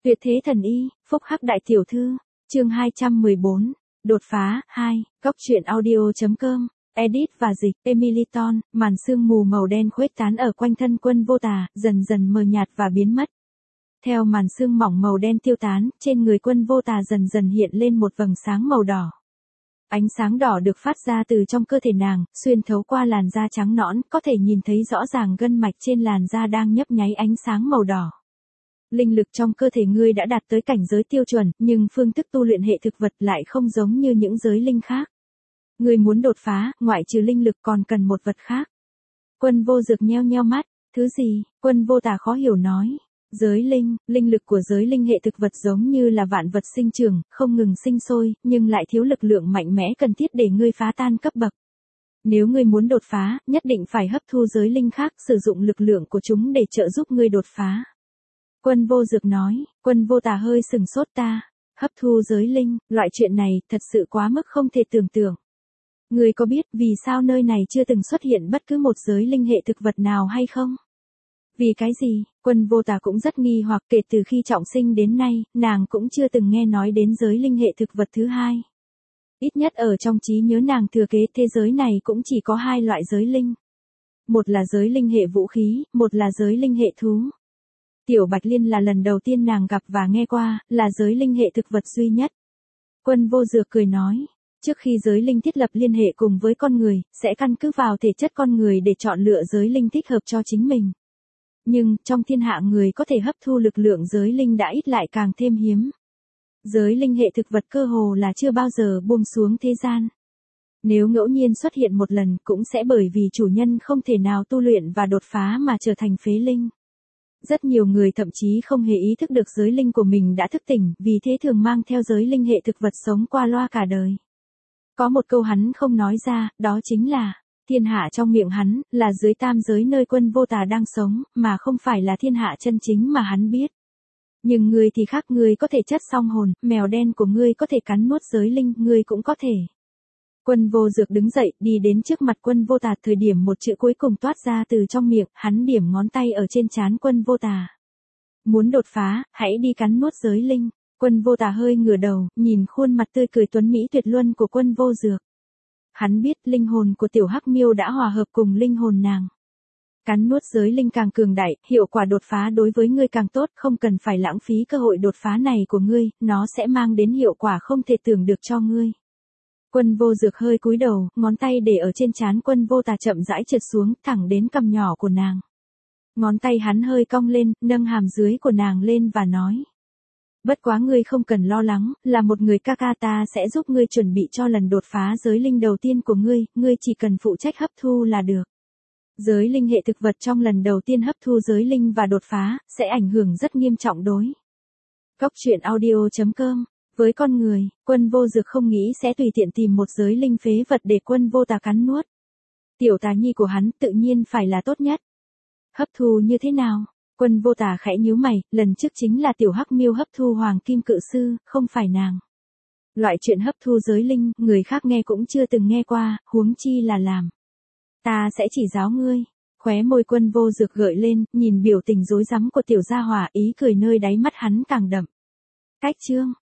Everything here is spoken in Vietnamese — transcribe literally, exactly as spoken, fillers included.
Tuyệt thế thần y, phúc hắc đại tiểu thư, chương hai trăm mười bốn, đột phá, hai, góc truyện audio.com, edit và dịch, Emily Ton, màn sương mù màu đen khuếch tán ở quanh thân Quân Vô Tà, dần dần mờ nhạt và biến mất. Theo màn sương mỏng màu đen tiêu tán, trên người Quân Vô Tà dần dần hiện lên một vầng sáng màu đỏ. Ánh sáng đỏ được phát ra từ trong cơ thể nàng, xuyên thấu qua làn da trắng nõn, có thể nhìn thấy rõ ràng gân mạch trên làn da đang nhấp nháy ánh sáng màu đỏ. Linh lực trong cơ thể ngươi đã đạt tới cảnh giới tiêu chuẩn, nhưng phương thức tu luyện hệ thực vật lại không giống như những giới linh khác. Ngươi muốn đột phá, ngoại trừ linh lực còn cần một vật khác. Quân Vô Dực nheo nheo mắt, thứ gì? Quân Vô Tà khó hiểu nói. Giới linh, linh lực của giới linh hệ thực vật giống như là vạn vật sinh trưởng, không ngừng sinh sôi, nhưng lại thiếu lực lượng mạnh mẽ cần thiết để ngươi phá tan cấp bậc. Nếu ngươi muốn đột phá, nhất định phải hấp thu giới linh khác, sử dụng lực lượng của chúng để trợ giúp ngươi đột phá. Quân Vô Dực nói. Quân Vô Tà hơi sừng sốt. Ta, hấp thu giới linh, loại chuyện này thật sự quá mức không thể tưởng tượng. Ngươi có biết vì sao nơi này chưa từng xuất hiện bất cứ một giới linh hệ thực vật nào hay không? Vì cái gì? Quân Vô Tà cũng rất nghi hoặc, kể từ khi trọng sinh đến nay, nàng cũng chưa từng nghe nói đến giới linh hệ thực vật thứ hai. Ít nhất ở trong trí nhớ nàng thừa kế thế giới này cũng chỉ có hai loại giới linh. Một là giới linh hệ vũ khí, một là giới linh hệ thú. Tiểu Bạch Liên là lần đầu tiên nàng gặp và nghe qua, là giới linh hệ thực vật duy nhất. Quân Vô Dực cười nói, trước khi giới linh thiết lập liên hệ cùng với con người, sẽ căn cứ vào thể chất con người để chọn lựa giới linh thích hợp cho chính mình. Nhưng, trong thiên hạ người có thể hấp thu lực lượng giới linh đã ít lại càng thêm hiếm. Giới linh hệ thực vật cơ hồ là chưa bao giờ buông xuống thế gian. Nếu ngẫu nhiên xuất hiện một lần cũng sẽ bởi vì chủ nhân không thể nào tu luyện và đột phá mà trở thành phế linh. Rất nhiều người thậm chí không hề ý thức được giới linh của mình đã thức tỉnh, vì thế thường mang theo giới linh hệ thực vật sống qua loa cả đời. Có một câu hắn không nói ra, đó chính là, thiên hạ trong miệng hắn, là dưới tam giới nơi Quân Vô Tà đang sống, mà không phải là thiên hạ chân chính mà hắn biết. Nhưng ngươi thì khác, ngươi có thể chất song hồn, mèo đen của ngươi có thể cắn nuốt giới linh, ngươi cũng có thể. Quân Vô Dực đứng dậy, đi đến trước mặt Quân Vô Tà, thời điểm một chữ cuối cùng toát ra từ trong miệng, hắn điểm ngón tay ở trên trán Quân Vô Tà. Muốn đột phá, hãy đi cắn nuốt giới linh. Quân Vô Tà hơi ngửa đầu, nhìn khuôn mặt tươi cười tuấn mỹ tuyệt luân của Quân Vô Dực. Hắn biết linh hồn của tiểu hắc miêu đã hòa hợp cùng linh hồn nàng. Cắn nuốt giới linh càng cường đại, hiệu quả đột phá đối với ngươi càng tốt, không cần phải lãng phí cơ hội đột phá này của ngươi, nó sẽ mang đến hiệu quả không thể tưởng được cho ngươi. Quân Vô Dực hơi cúi đầu, ngón tay để ở trên trán Quân Vô Tà chậm rãi trượt xuống, thẳng đến cằm nhỏ của nàng. Ngón tay hắn hơi cong lên, nâng hàm dưới của nàng lên và nói. Bất quá ngươi không cần lo lắng, là một người ca ca ta sẽ giúp ngươi chuẩn bị cho lần đột phá giới linh đầu tiên của ngươi, ngươi chỉ cần phụ trách hấp thu là được. Giới linh hệ thực vật trong lần đầu tiên hấp thu giới linh và đột phá, sẽ ảnh hưởng rất nghiêm trọng đối. Góc truyện audio.com. Với con người, Quân Vô Dực không nghĩ sẽ tùy tiện tìm một giới linh phế vật để Quân Vô Tà cắn nuốt. Tiểu Tà Nhi của hắn tự nhiên phải là tốt nhất. Hấp thu như thế nào? Quân Vô Tà khẽ nhíu mày, lần trước chính là tiểu hắc miêu hấp thu hoàng kim cự sư, không phải nàng. Loại chuyện hấp thu giới linh, người khác nghe cũng chưa từng nghe qua, huống chi là làm. Ta sẽ chỉ giáo ngươi. Khóe môi Quân Vô Dực gợi lên, nhìn biểu tình rối rắm của tiểu gia hỏa, ý cười nơi đáy mắt hắn càng đậm. Cách chương.